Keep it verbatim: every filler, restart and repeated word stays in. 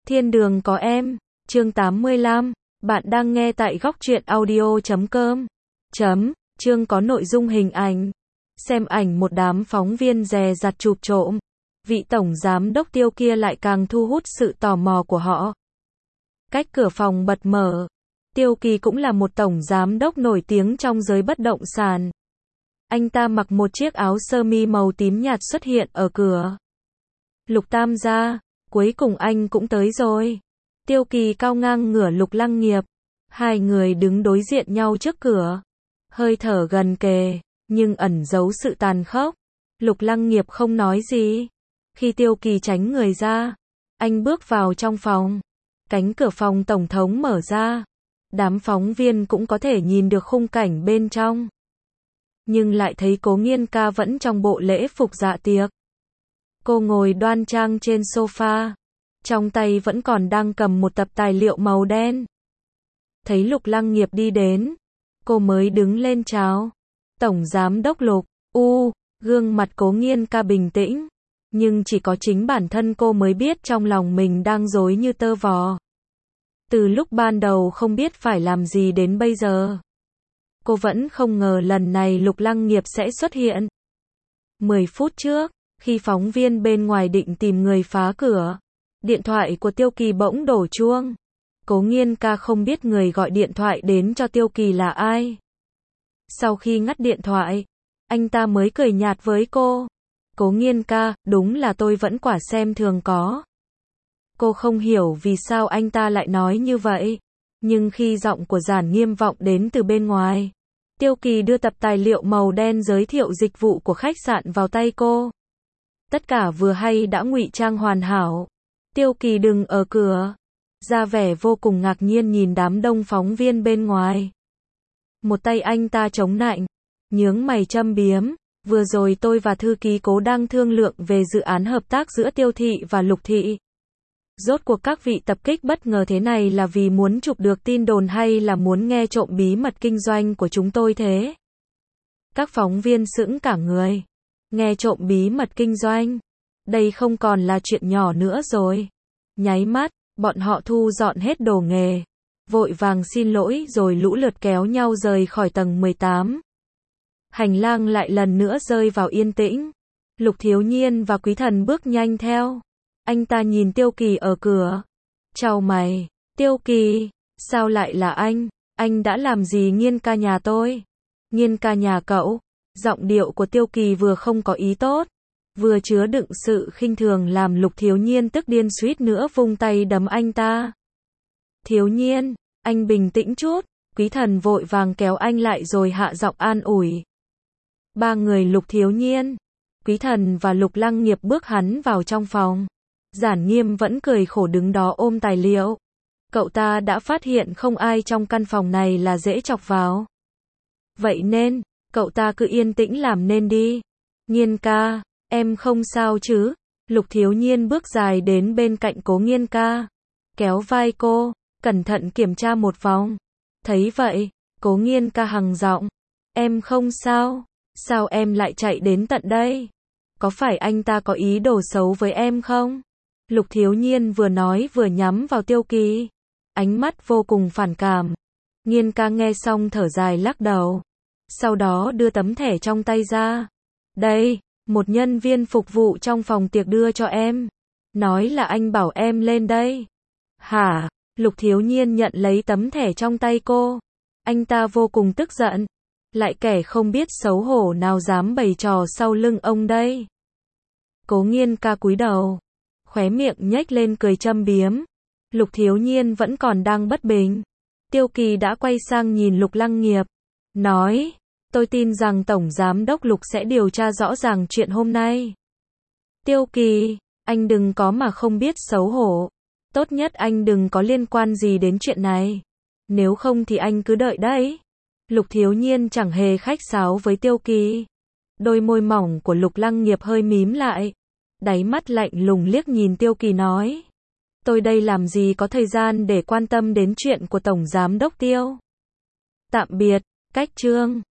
Thiên đường có em, chương tám mươi lăm, bạn đang nghe tại góc truyện audio chấm com. Chấm, chương có nội dung hình ảnh. Xem ảnh một đám phóng viên dè dặt chụp trộm. Vị tổng giám đốc Tiêu kia lại càng thu hút sự tò mò của họ. Cách cửa phòng bật mở. Tiêu Kỳ cũng là một tổng giám đốc nổi tiếng trong giới bất động sản. Anh ta mặc một chiếc áo sơ mi màu tím nhạt xuất hiện ở cửa. Lục Tam gia, cuối cùng anh cũng tới rồi. Tiêu Kỳ cao ngang ngửa Lục Lăng Nghiệp. Hai người đứng đối diện nhau trước cửa. Hơi thở gần kề, nhưng ẩn giấu sự tàn khốc. Lục Lăng Nghiệp không nói gì. Khi Tiêu Kỳ tránh người ra, anh bước vào trong phòng. Cánh cửa phòng tổng thống mở ra. Đám phóng viên cũng có thể nhìn được khung cảnh bên trong. Nhưng lại thấy Cố Nghiên Ca vẫn trong bộ lễ phục dạ tiệc. Cô ngồi đoan trang trên sofa. Trong tay vẫn còn đang cầm một tập tài liệu màu đen. Thấy Lục Lăng Nghiệp đi đến, cô mới đứng lên chào. Tổng giám đốc Lục, u, gương mặt Cố Nghiên Ca bình tĩnh. Nhưng chỉ có chính bản thân cô mới biết trong lòng mình đang rối như tơ vò. Từ lúc ban đầu không biết phải làm gì đến bây giờ. Cô vẫn không ngờ lần này Lục Lăng Nghiệp sẽ xuất hiện. mười phút trước, khi phóng viên bên ngoài định tìm người phá cửa, điện thoại của Tiêu Kỳ bỗng đổ chuông. Cố Nghiên Ca không biết người gọi điện thoại đến cho Tiêu Kỳ là ai. Sau khi ngắt điện thoại, anh ta mới cười nhạt với cô. Cố Nghiên Ca, đúng là tôi vẫn quả xem thường có. Cô không hiểu vì sao anh ta lại nói như vậy. Nhưng khi giọng của Giản Nghiêm vọng đến từ bên ngoài, Tiêu Kỳ đưa tập tài liệu màu đen giới thiệu dịch vụ của khách sạn vào tay cô. Tất cả vừa hay đã ngụy trang hoàn hảo. Tiêu Kỳ đứng ở cửa, ra vẻ vô cùng ngạc nhiên nhìn đám đông phóng viên bên ngoài. Một tay anh ta chống nạnh, nhướng mày châm biếm. Vừa rồi tôi và thư ký Cố đang thương lượng về dự án hợp tác giữa Tiêu thị và Lục thị. Rốt cuộc các vị tập kích bất ngờ thế này là vì muốn chụp được tin đồn hay là muốn nghe trộm bí mật kinh doanh của chúng tôi thế? Các phóng viên sững cả người. Nghe trộm bí mật kinh doanh? Đây không còn là chuyện nhỏ nữa rồi. Nháy mắt, bọn họ thu dọn hết đồ nghề. Vội vàng xin lỗi rồi lũ lượt kéo nhau rời khỏi tầng mười tám. Hành lang lại lần nữa rơi vào yên tĩnh. Lục Thiếu Nhiên và Quý Thần bước nhanh theo. Anh ta nhìn Tiêu Kỳ ở cửa. Chào mày, Tiêu Kỳ, sao lại là anh? Anh đã làm gì Nghiên Ca nhà tôi? Nghiên Ca nhà cậu? Giọng điệu của Tiêu Kỳ vừa không có ý tốt, vừa chứa đựng sự khinh thường làm Lục Thiếu Nhiên tức điên suýt nữa vung tay đấm anh ta. Thiếu Nhiên, anh bình tĩnh chút. Quý Thần vội vàng kéo anh lại rồi hạ giọng an ủi. Ba người Lục Thiếu Nhiên, Quý Thần và Lục Lăng Nghiệp bước hắn vào trong phòng. Giản Nghiêm vẫn cười khổ đứng đó ôm tài liệu. Cậu ta đã phát hiện không ai trong căn phòng này là dễ chọc vào. Vậy nên, cậu ta cứ yên tĩnh làm nên đi. Nghiên Ca, em không sao chứ? Lục Thiếu Nhiên bước dài đến bên cạnh Cố Nghiên Ca. Kéo vai cô, cẩn thận kiểm tra một vòng. Thấy vậy, Cố Nghiên Ca hằng giọng. Em không sao, sao em lại chạy đến tận đây? Có phải anh ta có ý đồ xấu với em không? Lục Thiếu Nhiên vừa nói vừa nhắm vào Tiêu Kỳ. Ánh mắt vô cùng phản cảm. Nghiên Ca nghe xong thở dài lắc đầu. Sau đó đưa tấm thẻ trong tay ra. Đây, một nhân viên phục vụ trong phòng tiệc đưa cho em. Nói là anh bảo em lên đây. Hả? Lục Thiếu Nhiên nhận lấy tấm thẻ trong tay cô. Anh ta vô cùng tức giận. Lại kẻ không biết xấu hổ nào dám bày trò sau lưng ông đây. Cố Nghiên Ca cúi đầu, khóe miệng nhếch lên cười châm biếm. Lục Thiếu Nhiên vẫn còn đang bất bình. Tiêu Kỳ đã quay sang nhìn Lục Lăng Nghiệp. Nói, tôi tin rằng Tổng Giám đốc Lục sẽ điều tra rõ ràng chuyện hôm nay. Tiêu Kỳ, anh đừng có mà không biết xấu hổ. Tốt nhất anh đừng có liên quan gì đến chuyện này. Nếu không thì anh cứ đợi đấy. Lục Thiếu Nhiên chẳng hề khách sáo với Tiêu Kỳ. Đôi môi mỏng của Lục Lăng Nghiệp hơi mím lại. Đáy mắt lạnh lùng liếc nhìn Tiêu Kỳ nói. Tôi đây làm gì có thời gian để quan tâm đến chuyện của Tổng Giám đốc Tiêu. Tạm biệt, cách chương.